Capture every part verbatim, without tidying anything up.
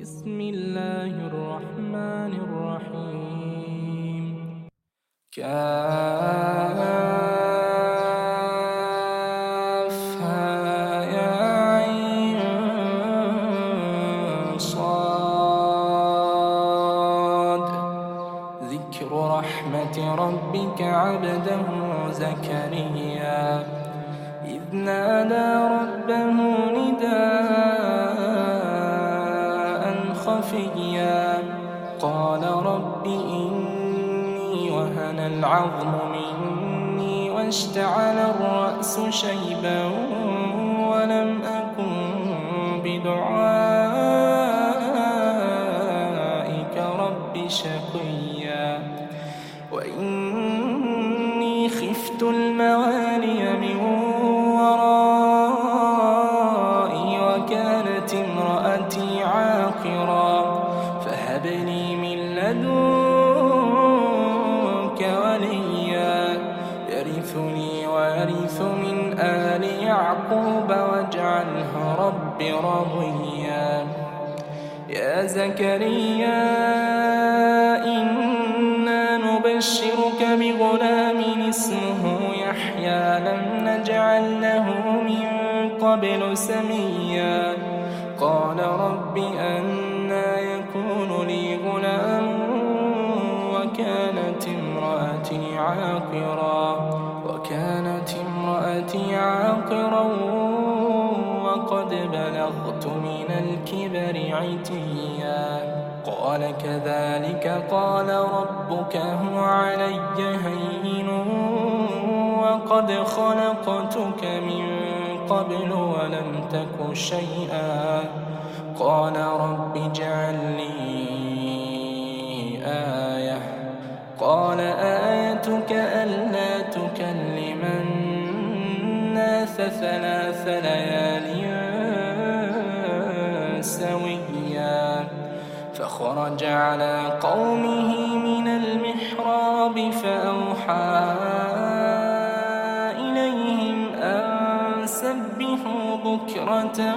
بسم الله الرحمن الرحيم. كافها يا عين صاد. ذكر رحمة ربك عبده زكريا إذ نادى ربه نداء خفيا قال رب إني وهن العظم مني واشتعل الرأس شيبا ولم أكن بدعائك رب شقيا وإني خفت الموالي من ورائي وكانت امرأتي عاقرا فهب لي من لدنك وليا يرثني ويرث من آل يعقوب واجعله رب رضيا. يا زكريا إنا نبشرك بغلام اسمه يحيى لم نجعل له من قبل سميا قال رب أنى يكون لي غلام وكانت امرأتي عاقرا وكانت امرأتي عاقرا وقد بلغت من الكبر عتيا قال كذلك قال ربك هو علي هين وقد خلقتك من قبل ولم تك شيئا قال رب اجعل لي آية قال آيتك ألا تكلم الناس ثلاث ليال سويا فخرج على قومه من المحراب فأوحى إليهم أن سبحوا بكرة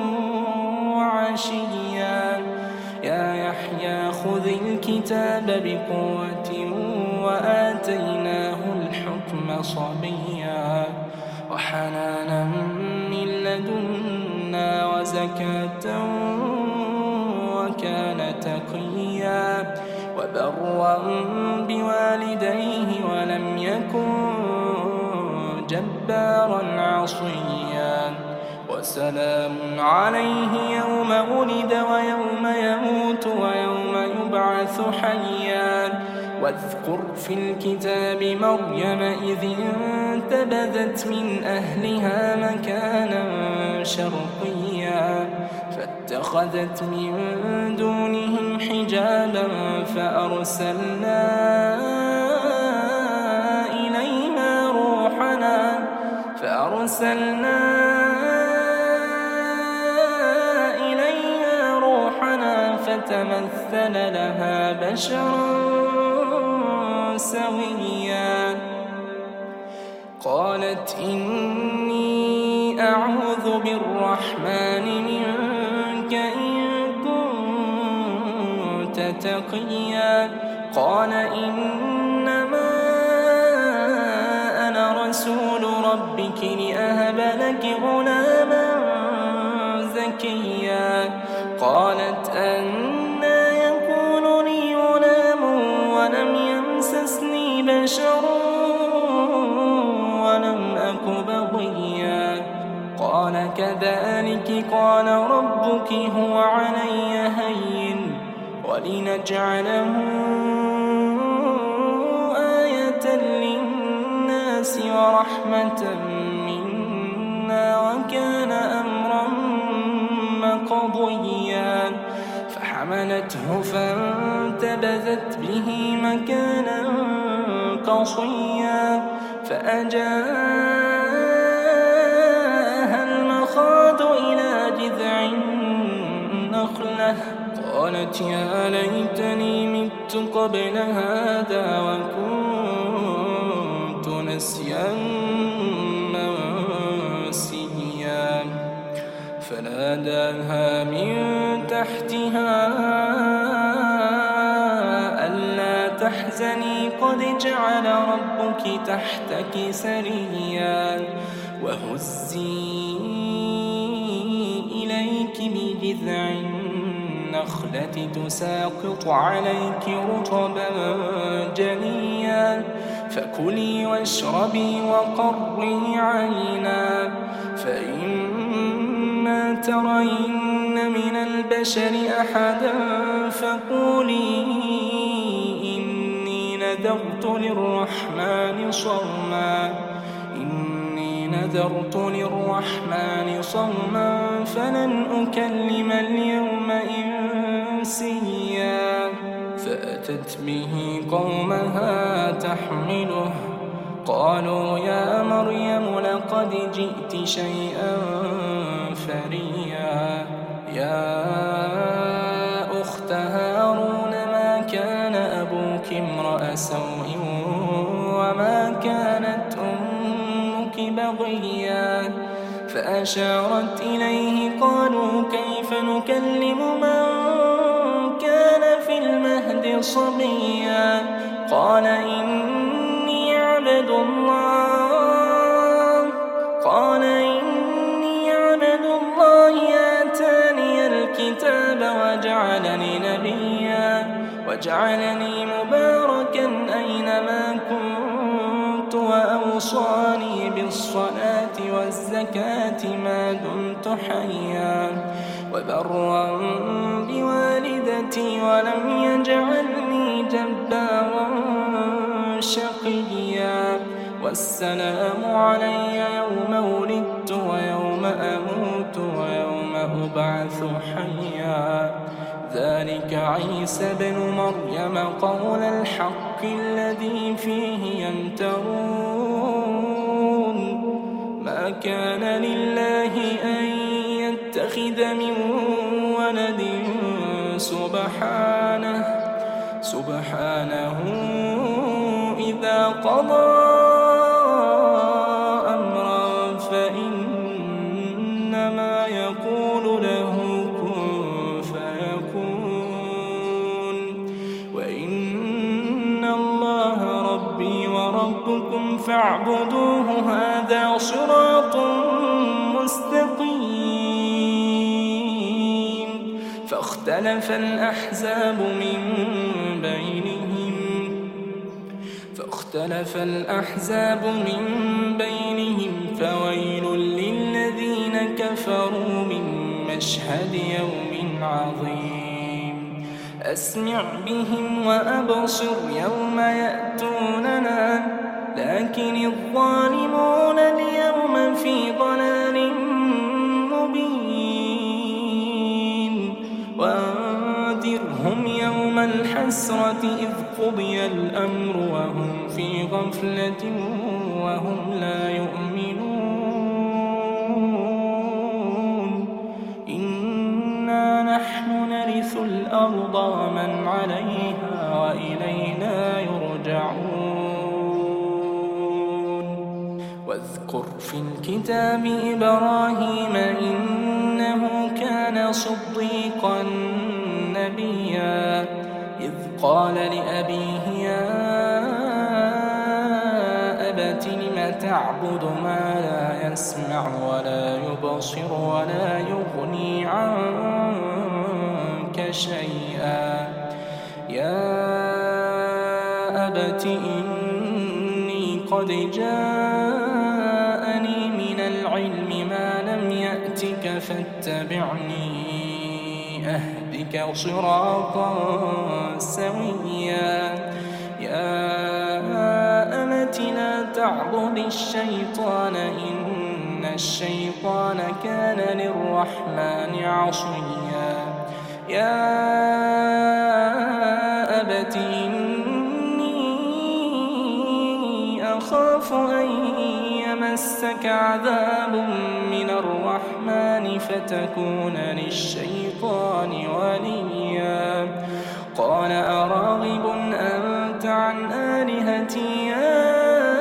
وعشيا يا يحيى خذ الكتاب بقوة وآتيناه الحكم صبيا وحنانا من لدنا وزكاة وكان تقيا وبرا بوالديه ولم يكن جبارا عصيا وسلام عليه يوم ولد ويوم يموت ويوم يبعث حيا واذكر في الكتاب مريم إذ انتبذت من أهلها مكانا شرقيا فاتخذت من دونهم حجابا فأرسلنا إليها روحنا فأرسلنا إليها روحنا فتمثل لها بشرا سويا قالت إني أعوذ بالرحمن منك إن كنت تقيا قال إنما أنا رسول ربك لأهب لك غلاما زكيا قالت أنى يكون لي غلام ولم يمسسني بشر ولم أك بغيا قال كذلك قال ربك هو علي هين ولنجعله آية للناس ورحمة منا وكان أمرا مقضيا فحملته فانتبذت به مكانا قصيا فأجاءها المخاض إلى جذع النخلة قالت يا ليتني مت قبل هذا وكنت نسيا منسيا فناداها من تحتها تحزني قد جعل ربك تحتك سريا وهزي إليك بجذع النخلة تساقط عليك رطبا جنيا فكلي واشربي وقري عينا فإما ترين من البشر أحدا فقولي إني نذرت للرحمن صوما إني نذرت للرحمن صوما فلن أكلم اليوم إنسيا فأتت به قومها تحمله قالوا يا مريم لقد جئت شيئا فريا يا أخت هارون ما كان أبوك امرأ سوء وما كانت أمك بغيا فأشارت إليه قالوا كيف نكلم من كان في المهد صبيا قال إني عبد الله قال إني عبد الله آتاني الكتاب وجعلني نبيا وجعلني مباركا أينما كنت وأوصاني بالصلاة والزكاة ما دمت حيا وبرا بوالدتي ولم يجعلني جبارا شقيا والسلام علي يوم ولدت ويوم أموت ويوم أبعث حيا ذلك عيسى بن مريم قول الحق الذي فيه يمترون ما كان لله أن يتخذ من ولد سبحانه سبحانه إذا قضى أمرا فإنما يقول له كن فيكون وإن الله ربي وربكم فاعبدوه هذا صراط مستقيم فاختلف الأحزاب من بينهم فاختلف الأحزاب من بينهم فويل للذين كفروا من مشهد يوم عظيم أسمع بهم وأبصر يوم يأتوننا لكن الظالمون اليوم في ضلال مبين وأنذرهم يوم الحسرة إذ قضي الأمر وهم في غفلة وهم لا يؤمنون إنا نحن نرث الأرض ومن عليها وإلينا يرجعون واذكر في الكتاب إبراهيم إنه كان صديقا نبيا إذ قال لأبيه يا أبت لم تعبد ما لا يسمع ولا يبصر ولا يغني عنك شيئا يا أبت إني قد جاءني من العلم ما لم يأتك فاتبعني أهدك صراطا سويا يا أمت لا تعبد الشيطان إن الشيطان كان للرحمن عصيا يا أبت إني أخاف أن يمسك عذاب من الرحمن فتكون للشيطان وليا قال أراغب أنت عن آلهتي يا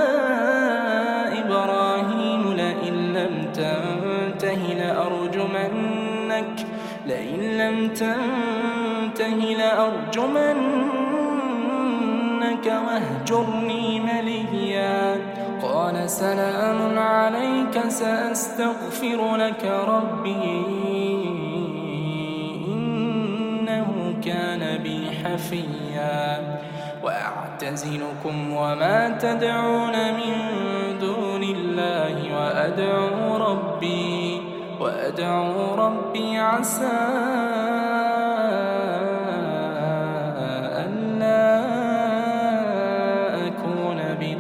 إبراهيم لئن لم تنته لأرجمنك لئن لم تنته لأرجمنك واهجرني مليا قال سلام عليك سأستغفر لك ربي إنه كان بي حفيا وأعتزلكم وما تدعون من دون الله وأدعو ربي وأدعو ربي عسى ألا أكون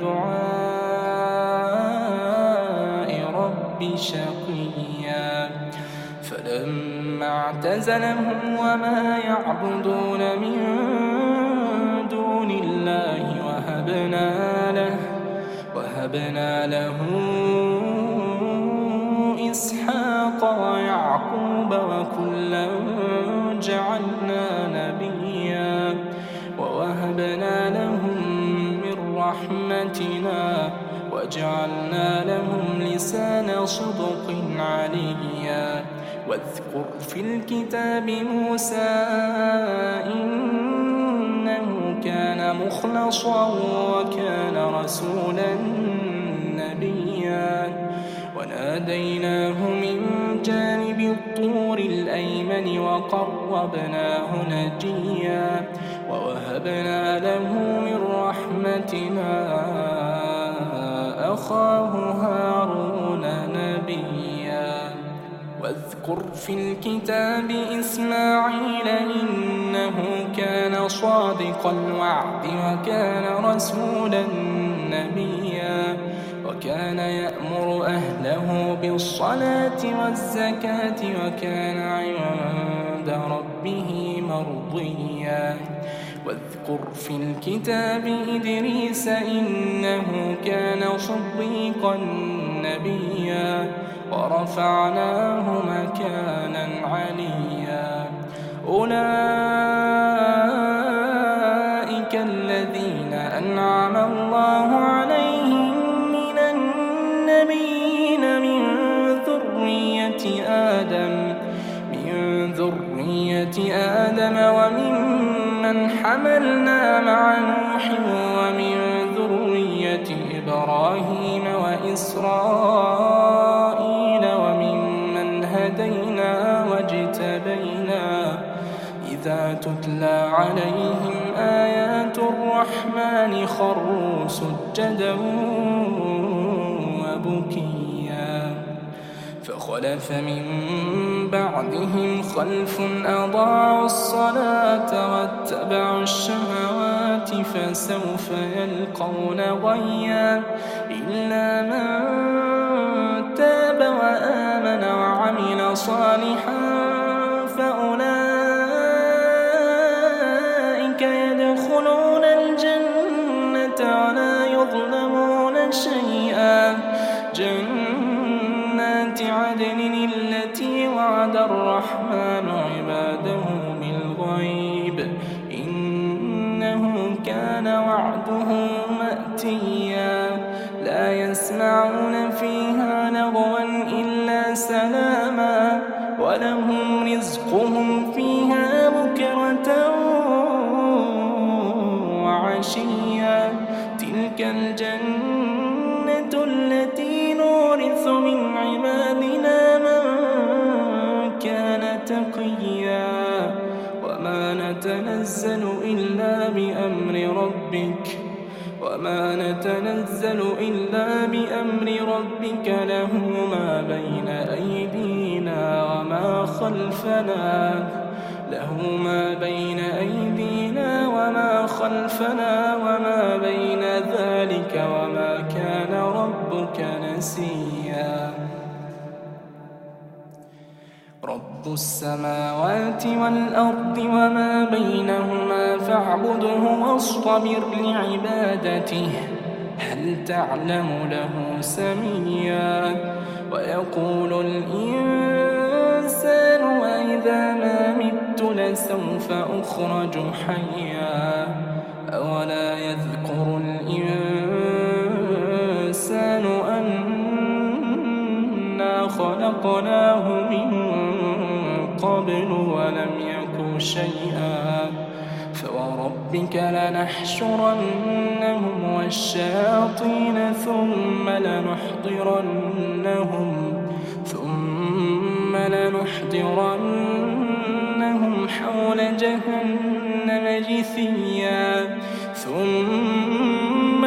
بدعاء ربي شقيا فلما اعتزلهم وما يعبدون من دون الله وهبنا له وهبنا له إسحاق ويعقوب وكلا جعلنا نبيا ووهبنا لهم من رحمتنا وجعلنا لهم لسان صدق عليا واذكر في الكتاب موسى إنه كان مخلصا وكان رسولا نبيا وناديناه من جانب الطور الأيمن وقربناه نجيا ووهبنا له من رحمتنا أخاه هارون نبيا واذكر في الكتاب إسماعيل إنه كان صادق الوعد وكان رسولا نبيا وكان يأمر أهله بالصلاة والزكاة وكان عند ربه مرضيا واذكر في الكتاب إدريس إنه كان صديقا نبيا ورفعناه مكانا عليا أولئك الذين أنعم الله عليهم من النبيين من ذرية آدم من ذرية آدم وممن حملنا مع نوح ومن ذرية إبراهيم وإسرائيل وممن هدينا واجتبينا إذا تتلى عليهم آيات الرحمن خروا سجدا وبكيا فخلف من بعدهم خلف أضاعوا الصلاة واتبعوا الشهوات فسوف يلقون غيا إلا من تاب وآمن وعمل صالحا فأولئك يدخلون الجنة ولا يظلمون شيئا جنات عدن التي وعد الرحمن عباده بالغيب إنه كان وعده مأتيا لا يسمعون فيها لغوا إلا سلاما ولهم رزقهم فيها بكرة وعشيا تلك الجنة التي نورث من عبادنا من كان تقيا وما نتنزل إلا بأمر ربك وما نتنزل إلا بأمر ربك له ما بين أيدينا وما خلفنا له ما بين أيدينا وما خلفنا وما بين ذلك وما كان ربك نسيا رب السماوات والأرض وما بينهما فاعبده واصطبر لعبادته هل تعلم له سميا ويقول الإنسان وإذا ما مت لسوف أخرج حيا أولا يذكر الإنسان أنا خلقناه من قبل ولم يك شيئا فوربك لنحشرنهم والشياطين ثم لنحضرنهم ثم لنحضرنهم حول جهنم جثيا ثم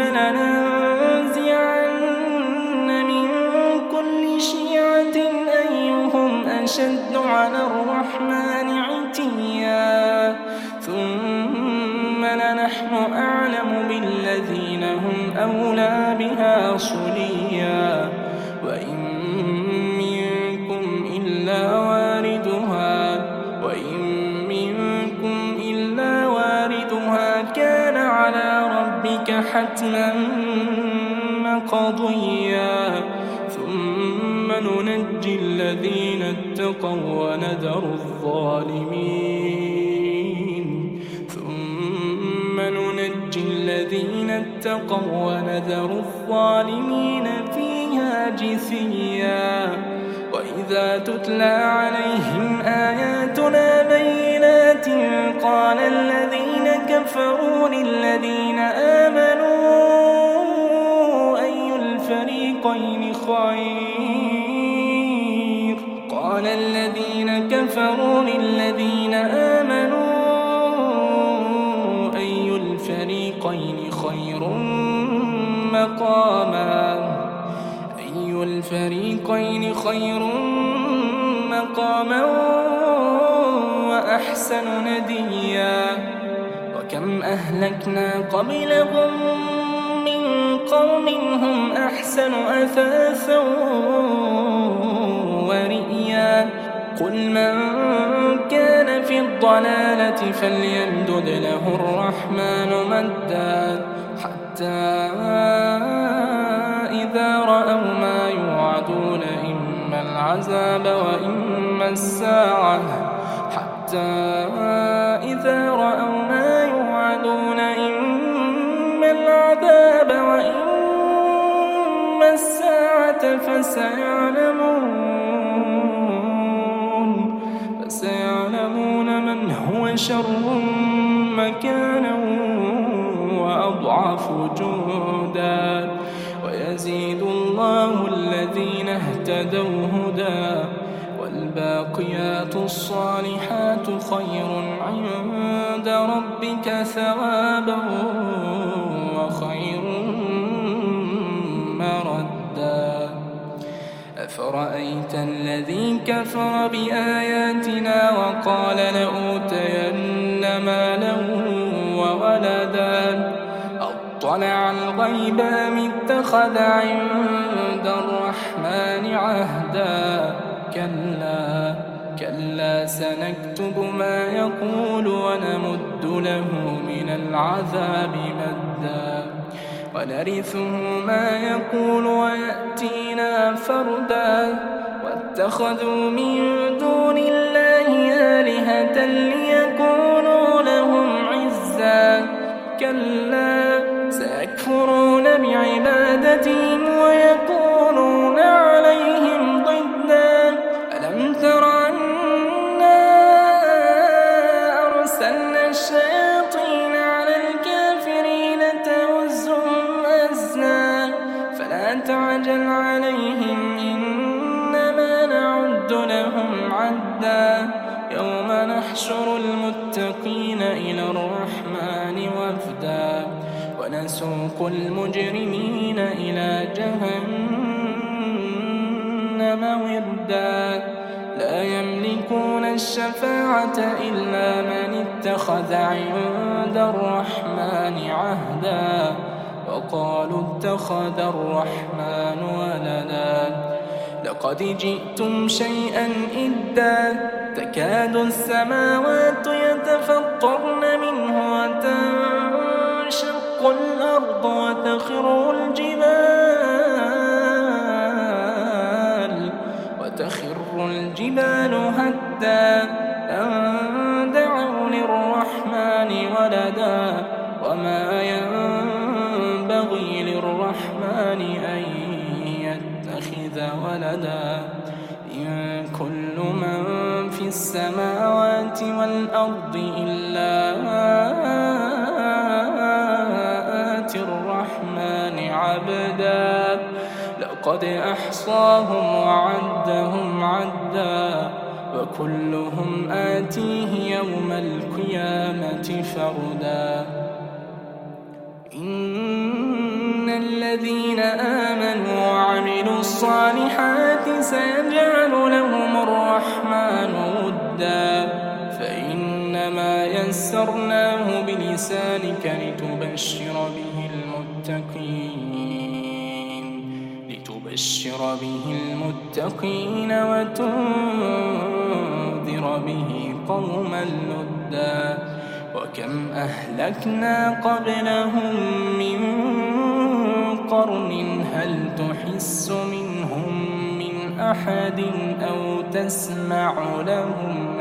لننزعن من كل شيعة أيهم أشد على الرحمن عتيا ثم لنحن أعلم بالذين هم أولى بها صليا وإن منكم إلا واردها وإن منكم إلا واردها كان على ربك حتما مقضيا ثم ننجي الذين اتقوا ونذر الظالمين ثم ننجي الذين اتقوا ونذر الظالمين فيها جثيا وإذا تتلى عليهم آياتنا بينات قال الذين كفروا للذين آمنوا أي الفريقين خير قال الذين كفروا للذين آمنوا أي الفريقين خير مقاما أي الفريقين خير مقاما وأحسن نديا وكم أهلكنا قبلهم من قوم هم أحسن أثاثا ورئيا قل من كان في الضلالة فليمدد له الرحمن مدا حتى إذا رأوا ما يوعدون إما العذاب وإما الساعة حتى إذا رأوا ما يوعدون إما العذاب وإما الساعة فسيعلمون فسيعلمون من هو شر مكانا وأضعف جندا ويزيد الله الذين اهتدوا هدى والباقيات الصالحات خير عند ربك ثوابا وخير مردا أفرأيت الذي كفر بآياتنا وقال لأوتين مالا وولدا أطلع الغيب أم اتخذ عند الرحمن عهدا كلا كلا سنكتب ما يقول ونمد له من العذاب مدا ونرثه ما يقول ويأتينا فردا واتخذوا من دون الله آلهة ليكونوا لهم عزا كلا سيكفرون بعبادتهم ويكونون عليهم ضدا ألم تر أنا أرسلنا الشياطين على الكافرين تؤزهم أزا فلا تعجل عليهم إنما نعد لهم عدا يوم نحشر المتقين إلى الرحمن وفدا ونسوق المجرمين إلى جهنم وردا لا يملكون الشفاعة إلا من اتخذ عند الرحمن عهدا وقالوا اتخذ الرحمن ولدا لقد جئتم شيئا إدا تكاد السماوات يتفطرن منه وتنشق الأرض وتخر الجبال وتخر الجبال هدا أن دعوا للرحمن ولدا وما ينبغي للرحمن أن يتخذ ولدا إن كل من في السماوات والأرض إلا لقد أحصاهم وعدهم عدا وكلهم آتيه يوم القيامة فردا إن الذين آمنوا وعملوا الصالحات سيجعل لهم الرحمن ودا فإنما يسرناه بلسانك لتبشر به المتقين لتبشر به المتقين وتنذر به قوما لدا وكم أهلكنا قبلهم من قرن هل تحس منهم من أحد أو تسمع لهم